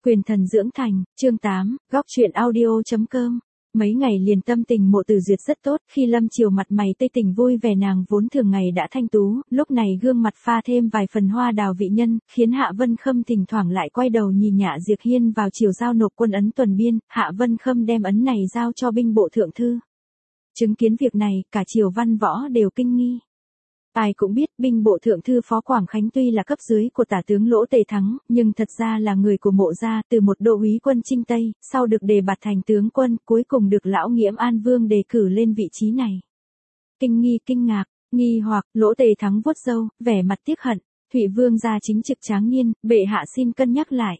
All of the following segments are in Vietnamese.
Quyền thần dưỡng thành, chương 8, góc truyện audio.com. Mấy ngày liền tâm tình Mộ Tử Duyệt rất tốt, khi lâm chiều mặt mày tươi tỉnh vui vẻ, nàng vốn thường ngày đã thanh tú, lúc này gương mặt pha thêm vài phần hoa đào vị nhân, khiến Hạ Vân Khâm thỉnh thoảng lại quay đầu nhìn Nhạ Diệp Hiên vào chiều giao nộp quân ấn tuần biên. Hạ Vân Khâm đem ấn này giao cho binh bộ thượng thư. Chứng kiến việc này, cả triều văn võ đều kinh nghi. Ai cũng biết, binh bộ thượng thư Phó Quảng Khánh tuy là cấp dưới của tả tướng Lỗ Tề Thắng, nhưng thật ra là người của Mộ gia, từ một đô úy quân chinh Tây, sau được đề bạt thành tướng quân, cuối cùng được lão Nghiễm An Vương đề cử lên vị trí này. Kinh nghi, kinh ngạc, nghi hoặc, Lỗ Tề Thắng vuốt râu, vẻ mặt tiếc hận. Thụy Vương gia chính trực tráng niên, bệ hạ xin cân nhắc lại.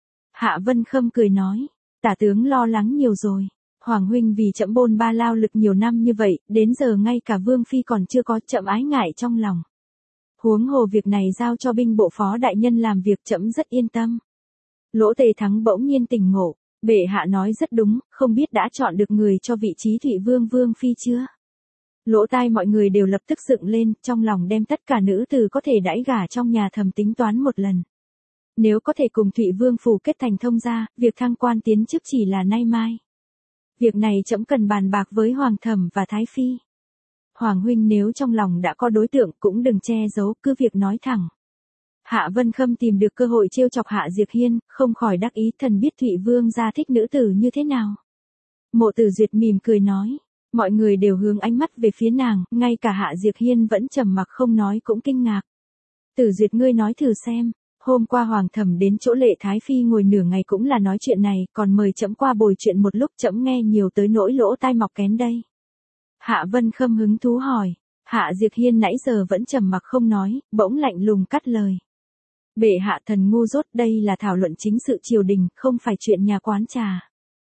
Hạ Vân Khâm cười nói, tả tướng lo lắng nhiều rồi. Hoàng huynh vì trẫm bôn ba lao lực nhiều năm như vậy, đến giờ ngay cả Vương phi còn chưa có, trẫm ái ngại trong lòng. Huống hồ việc này giao cho binh bộ phó đại nhân làm việc, trẫm rất yên tâm. Lỗ Tề Thắng bỗng nhiên tỉnh ngộ, bệ hạ nói rất đúng, không biết đã chọn được người cho vị trí Thụy Vương Vương phi chưa? Lỗ tai mọi người đều lập tức dựng lên, trong lòng đem tất cả nữ tử có thể đãi gả trong nhà thầm tính toán một lần. Nếu có thể cùng Thụy Vương phủ kết thành thông gia, việc thăng quan tiến chức chỉ là nay mai. Việc này trẫm cần bàn bạc với Hoàng thẩm và Thái phi. Hoàng huynh nếu trong lòng đã có đối tượng cũng đừng che giấu, cứ việc nói thẳng. Hạ Vân Khâm tìm được cơ hội trêu chọc Hạ Diệp Hiên, không khỏi đắc ý, thần biết Thụy Vương gia thích nữ tử như thế nào. Mộ Tử Duyệt mỉm cười nói, mọi người đều hướng ánh mắt về phía nàng, ngay cả Hạ Diệp Hiên vẫn trầm mặc không nói cũng kinh ngạc. Tử Duyệt, ngươi nói thử xem. Hôm qua Hoàng thẩm đến chỗ Lệ Thái phi ngồi nửa ngày cũng là nói chuyện này, còn mời trẫm qua bồi chuyện một lúc, trẫm nghe nhiều tới nỗi lỗ tai mọc kén đây. Hạ Vân Khâm hứng thú hỏi. Hạ Diệp Hiên nãy giờ vẫn trầm mặc không nói, bỗng lạnh lùng cắt lời. Bệ hạ thần ngu dốt, đây là thảo luận chính sự triều đình, không phải chuyện nhà quán trà.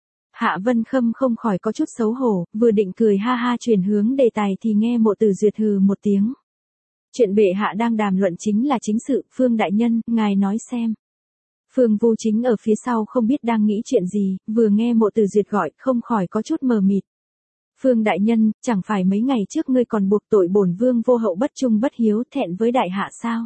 Hạ Vân Khâm không khỏi có chút xấu hổ, vừa định cười ha ha chuyển hướng đề tài thì nghe Mộ Tử Duyệt hừ một tiếng. Chuyện bệ hạ đang đàm luận chính là chính sự, Phương đại nhân, ngài nói xem. Phương Vu Chính ở phía sau không biết đang nghĩ chuyện gì, vừa nghe Mộ Tử Duyệt gọi, không khỏi có chút mờ mịt. Phương đại nhân, chẳng phải mấy ngày trước ngươi còn buộc tội bổn vương vô hậu bất trung bất hiếu, thẹn với đại hạ sao?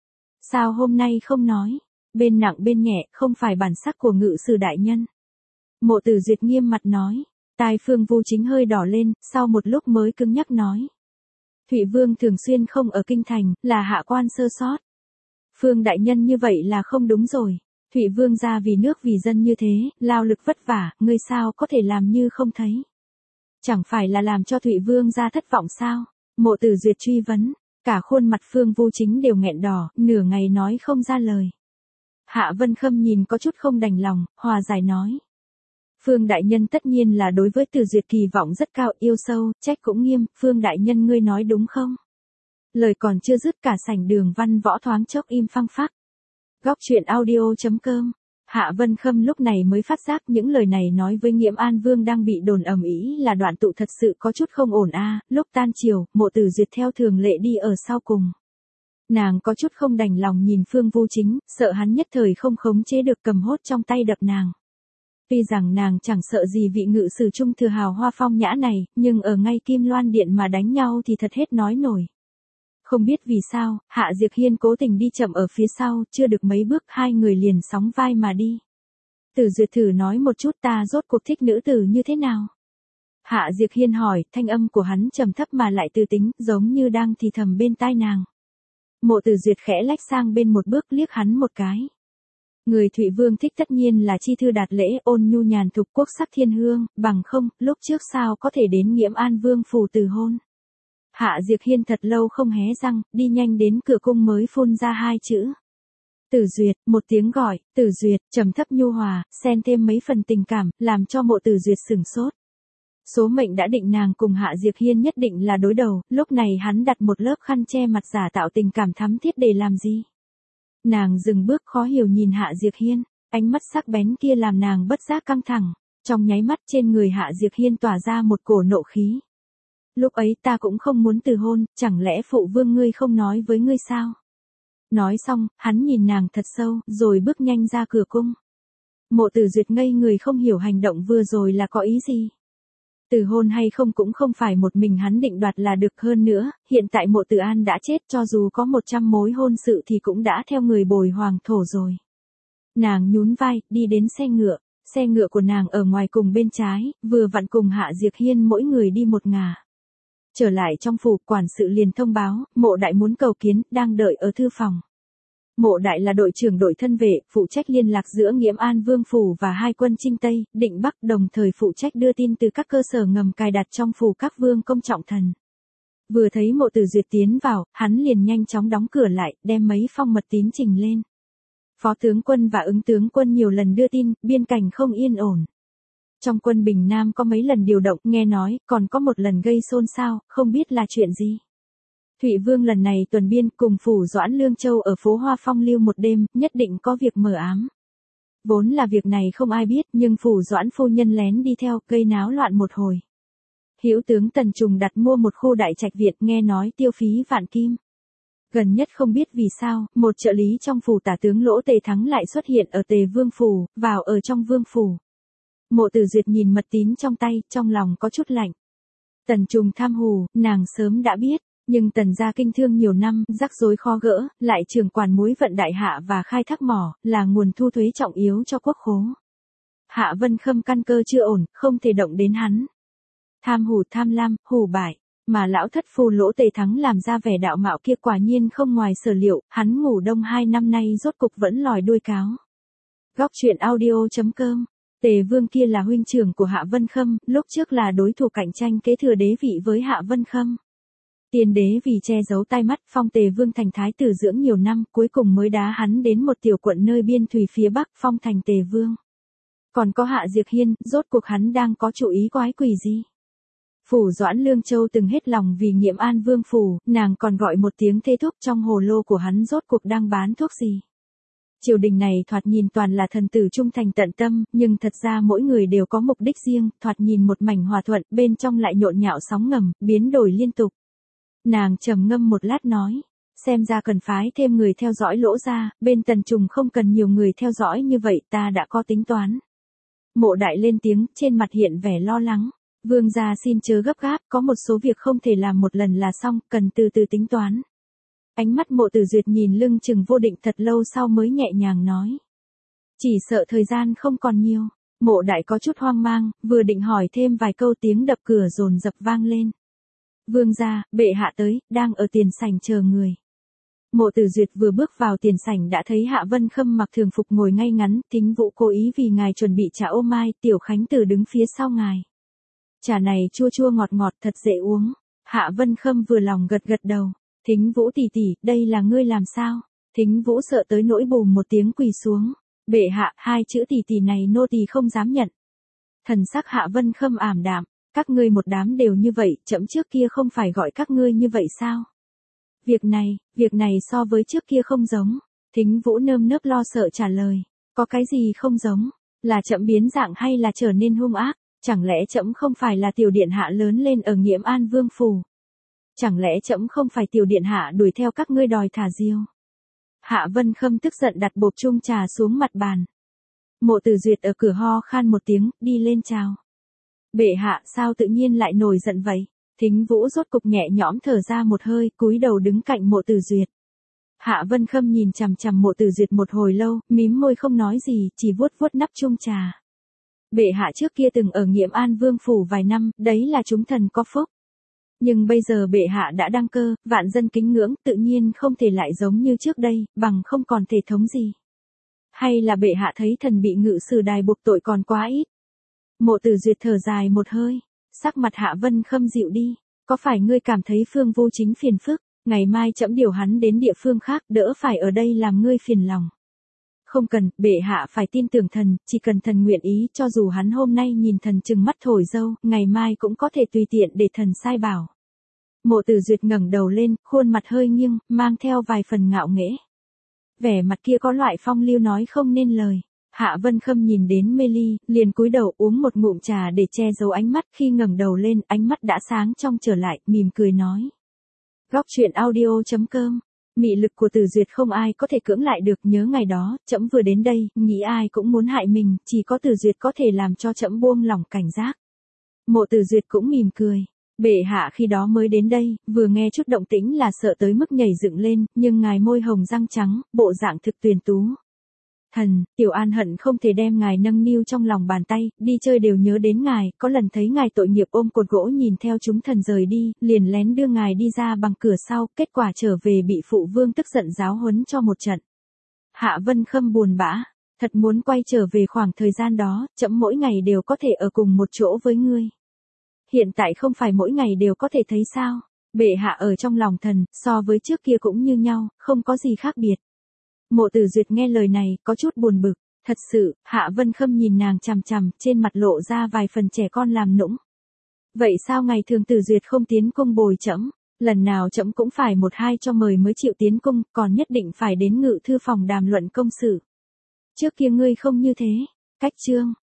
Sao hôm nay không nói? Bên nặng bên nhẹ, không phải bản sắc của ngự sử đại nhân. Mộ Tử Duyệt nghiêm mặt nói. Tai Phương Vu Chính hơi đỏ lên, sau một lúc mới cứng nhắc nói. Thụy Vương thường xuyên không ở kinh thành, là hạ quan sơ sót. Phương đại nhân như vậy là không đúng rồi. Thụy Vương gia vì nước vì dân như thế, lao lực vất vả, ngươi sao có thể làm như không thấy? Chẳng phải là làm cho Thụy Vương gia thất vọng sao? Mộ Tử Duyệt truy vấn, cả khuôn mặt Phương Vu Chính đều nghẹn đỏ, nửa ngày nói không ra lời. Hạ Vân Khâm nhìn có chút không đành lòng, hòa giải nói. Phương đại nhân tất nhiên là đối với Tử Duyệt kỳ vọng rất cao, yêu sâu, trách cũng nghiêm, Phương đại nhân ngươi nói đúng không? Lời còn chưa dứt, cả sảnh đường văn võ thoáng chốc im phăng phắc. Góc truyện audio.com. Hạ Vân Khâm lúc này mới phát giác những lời này nói với Nghiễm An Vương đang bị đồn ầm ĩ là đoạn tụ thật sự có chút không ổn a. Lúc tan chiều, Mộ Tử Duyệt theo thường lệ đi ở sau cùng. Nàng có chút không đành lòng nhìn Phương Vu Chính, sợ hắn nhất thời không khống chế được cầm hốt trong tay đập nàng. Tuy rằng nàng chẳng sợ gì vị ngự sử trung thừa hào hoa phong nhã này, nhưng ở ngay Kim Loan Điện mà đánh nhau thì thật hết nói nổi. Không biết vì sao, Hạ Diệp Hiên cố tình đi chậm ở phía sau, chưa được mấy bước hai người liền sóng vai mà đi. Tử Duyệt thử nói một chút, ta rốt cuộc thích nữ tử như thế nào? Hạ Diệp Hiên hỏi, thanh âm của hắn trầm thấp mà lại tư tính, giống như đang thì thầm bên tai nàng. Mộ Tử Duyệt khẽ lách sang bên một bước, liếc hắn một cái. Người Thụy Vương thích tất nhiên là chi thư đạt lễ, ôn nhu nhàn thục, quốc sắc thiên hương, bằng không, lúc trước sao có thể đến Nghiễm An Vương phủ từ hôn. Hạ Diệp Hiên thật lâu không hé răng, đi nhanh đến cửa cung mới phun ra hai chữ. Tử Duyệt, một tiếng gọi, Tử Duyệt, trầm thấp nhu hòa, xen thêm mấy phần tình cảm, làm cho Mộ Tử Duyệt sửng sốt. Số mệnh đã định nàng cùng Hạ Diệp Hiên nhất định là đối đầu, lúc này hắn đặt một lớp khăn che mặt giả tạo tình cảm thắm thiết để làm gì? Nàng dừng bước khó hiểu nhìn Hạ Diệp Hiên, ánh mắt sắc bén kia làm nàng bất giác căng thẳng, trong nháy mắt trên người Hạ Diệp Hiên tỏa ra một cổ nộ khí. Lúc ấy ta cũng không muốn từ hôn, chẳng lẽ phụ vương ngươi không nói với ngươi sao? Nói xong, hắn nhìn nàng thật sâu, rồi bước nhanh ra cửa cung. Mộ Tử Duyệt ngây người không hiểu hành động vừa rồi là có ý gì. Từ hôn hay không cũng không phải một mình hắn định đoạt là được, hơn nữa, hiện tại Mộ Tử An đã chết, cho dù có 100 mối hôn sự thì cũng đã theo người bồi hoàng thổ rồi. Nàng nhún vai, đi đến xe ngựa của nàng ở ngoài cùng bên trái, vừa vặn cùng Hạ Diệc Hiên mỗi người đi một ngả. Trở lại trong phủ, quản sự liền thông báo, Mộ Đại muốn cầu kiến, đang đợi ở thư phòng. Mộ Đại là đội trưởng đội thân vệ, phụ trách liên lạc giữa Nghiễm An Vương phủ và hai quân Trinh Tây, Định Bắc, đồng thời phụ trách đưa tin từ các cơ sở ngầm cài đặt trong phủ các vương công trọng thần. Vừa thấy Mộ Tử Duyệt tiến vào, hắn liền nhanh chóng đóng cửa lại, đem mấy phong mật tín trình lên. Phó tướng quân và ứng tướng quân nhiều lần đưa tin, biên cảnh không yên ổn. Trong quân Bình Nam có mấy lần điều động, nghe nói, còn có một lần gây xôn xao, không biết là chuyện gì. Thụy Vương lần này tuần biên cùng phủ Doãn Lương Châu ở phố Hoa Phong lưu một đêm, nhất định có việc mờ ám. Vốn là việc này không ai biết, nhưng phủ Doãn phu nhân lén đi theo, gây náo loạn một hồi. Hữu tướng Tần Trùng đặt mua một khu đại trạch viện, nghe nói tiêu phí vạn kim. Gần nhất không biết vì sao, một trợ lý trong phủ tả tướng Lỗ Tề Thắng lại xuất hiện ở Tề Vương phủ, vào ở trong vương phủ. Mộ Tử Duyệt nhìn mật tín trong tay, trong lòng có chút lạnh. Tần Trùng tham hù, nàng sớm đã biết, nhưng Tần gia kinh thương nhiều năm, rắc rối khó gỡ, lại trưởng quản muối vận đại hạ và khai thác mỏ, là nguồn thu thuế trọng yếu cho quốc khố. Hạ Vân Khâm căn cơ chưa ổn, không thể động đến hắn. Tham hù tham lam, hù bại. Mà lão thất phu Lỗ Tề Thắng làm ra vẻ đạo mạo kia quả nhiên không ngoài sở liệu, hắn ngủ đông 2 năm nay rốt cục vẫn lòi đuôi cáo. Góc truyện audio.com. Tề Vương kia là huynh trưởng của Hạ Vân Khâm, lúc trước là đối thủ cạnh tranh kế thừa đế vị với Hạ Vân Khâm. Tiên đế vì che giấu tai mắt, phong Tề Vương thành thái tử dưỡng nhiều năm, cuối cùng mới đá hắn đến một tiểu quận nơi biên thùy phía bắc, phong thành Tề Vương. Còn có Hạ Diệc Hiên, rốt cuộc hắn đang có chủ ý quái quỷ gì? Phủ Doãn Lương Châu từng hết lòng vì Nghiễm An Vương phủ, nàng còn gọi một tiếng thê thúc, trong hồ lô của hắn rốt cuộc đang bán thuốc gì. Triều đình này thoạt nhìn toàn là thần tử trung thành tận tâm, nhưng thật ra mỗi người đều có mục đích riêng, thoạt nhìn một mảnh hòa thuận, bên trong lại nhộn nhạo sóng ngầm, biến đổi liên tục. Nàng trầm ngâm một lát nói, xem ra cần phái thêm người theo dõi Lỗ gia, bên Tần Trùng không cần nhiều người theo dõi như vậy, ta đã có tính toán. Mộ Đại lên tiếng, trên mặt hiện vẻ lo lắng. Vương gia xin chớ gấp gáp, có một số việc không thể làm một lần là xong, cần từ từ tính toán. Ánh mắt Mộ Tử Duyệt nhìn lưng chừng vô định thật lâu sau mới nhẹ nhàng nói. Chỉ sợ thời gian không còn nhiều. Mộ Đại có chút hoang mang, vừa định hỏi thêm vài câu tiếng đập cửa dồn dập vang lên. Vương gia, bệ hạ tới, đang ở tiền sảnh chờ người. Mộ Tử Duyệt vừa bước vào tiền sảnh đã thấy Hạ Vân Khâm mặc thường phục ngồi ngay ngắn, Thính Vũ cố ý vì ngài chuẩn bị trà ô mai, Tiểu Khánh Tử đứng phía sau ngài. Trà này chua chua ngọt ngọt thật dễ uống. Hạ Vân Khâm vừa lòng gật gật đầu. Thính Vũ tỷ tỷ, đây là ngươi làm sao? Thính Vũ sợ tới nỗi bùm một tiếng quỳ xuống. Bệ hạ, hai chữ tỷ tỷ này nô tỳ không dám nhận. Thần sắc Hạ Vân Khâm ảm đạm. Các ngươi một đám đều như vậy, chậm trước kia không phải gọi các ngươi như vậy sao? Việc này so với trước kia không giống. Thính Vũ nơm nớp lo sợ trả lời. Có cái gì không giống? Là chậm biến dạng hay là trở nên hung ác? Chẳng lẽ trẫm không phải là tiểu điện hạ lớn lên ở Nghiễm An Vương phủ? Chẳng lẽ trẫm không phải tiểu điện hạ đuổi theo các ngươi đòi thả diều? Hạ Vân Khâm tức giận đặt bộp chung trà xuống mặt bàn. Mộ Tử Duyệt ở cửa ho khan một tiếng, đi lên chào. Bệ hạ, sao tự nhiên lại nổi giận vậy? Thính Vũ rốt cục nhẹ nhõm thở ra một hơi, cúi đầu đứng cạnh Mộ Tử Duyệt. Hạ Vân Khâm nhìn chằm chằm Mộ Tử Duyệt một hồi lâu, mím môi không nói gì, chỉ vuốt vuốt nắp chung trà. Bệ hạ trước kia từng ở Nghiễm An Vương phủ vài năm, đấy là chúng thần có phúc. Nhưng bây giờ bệ hạ đã đăng cơ, vạn dân kính ngưỡng, tự nhiên không thể lại giống như trước đây, bằng không còn thể thống gì. Hay là bệ hạ thấy thần bị ngự sử đài buộc tội còn quá ít? Mộ Tử Duyệt thở dài một hơi, sắc mặt Hạ Vân Khâm dịu đi. Có phải ngươi cảm thấy Phương Vô Chính phiền phức, ngày mai trẫm điều hắn đến địa phương khác, đỡ phải ở đây làm ngươi phiền lòng? Không cần, bệ hạ phải tin tưởng thần, chỉ cần thần nguyện ý, cho dù hắn hôm nay nhìn thần chừng mắt thổi dâu, ngày mai cũng có thể tùy tiện để thần sai bảo. Mộ Tử Duyệt ngẩng đầu lên, khuôn mặt hơi nghiêng, mang theo vài phần ngạo nghễ. Vẻ mặt kia có loại phong lưu nói không nên lời. Hạ Vân Khâm nhìn đến mê ly, liền cúi đầu uống một ngụm trà để che giấu ánh mắt, khi ngẩng đầu lên, ánh mắt đã sáng trong trở lại, mỉm cười nói. Góc truyện audio.com. Mị lực của Tử Duyệt không ai có thể cưỡng lại được, nhớ ngày đó, trẫm vừa đến đây, nghĩ ai cũng muốn hại mình, chỉ có Tử Duyệt có thể làm cho trẫm buông lỏng cảnh giác. Mộ Tử Duyệt cũng mỉm cười. Bệ hạ khi đó mới đến đây, vừa nghe chút động tĩnh là sợ tới mức nhảy dựng lên, nhưng ngài môi hồng răng trắng, bộ dạng thực tuyền tú. Thần, Tiểu An hận không thể đem ngài nâng niu trong lòng bàn tay, đi chơi đều nhớ đến ngài, có lần thấy ngài tội nghiệp ôm cột gỗ nhìn theo chúng thần rời đi, liền lén đưa ngài đi ra bằng cửa sau, kết quả trở về bị phụ vương tức giận giáo huấn cho một trận. Hạ Vân Khâm buồn bã, thật muốn quay trở về khoảng thời gian đó, trẫm mỗi ngày đều có thể ở cùng một chỗ với ngươi. Hiện tại không phải mỗi ngày đều có thể thấy sao, bệ hạ ở trong lòng thần, so với trước kia cũng như nhau, không có gì khác biệt. Mộ Tử Duyệt nghe lời này, có chút buồn bực, thật sự, Hạ Vân Khâm nhìn nàng chằm chằm, trên mặt lộ ra vài phần trẻ con làm nũng. Vậy sao ngày thường Tử Duyệt không tiến cung bồi trẫm, lần nào trẫm cũng phải một hai cho mời mới chịu tiến cung, còn nhất định phải đến ngự thư phòng đàm luận công sự. Trước kia ngươi không như thế, cách chương.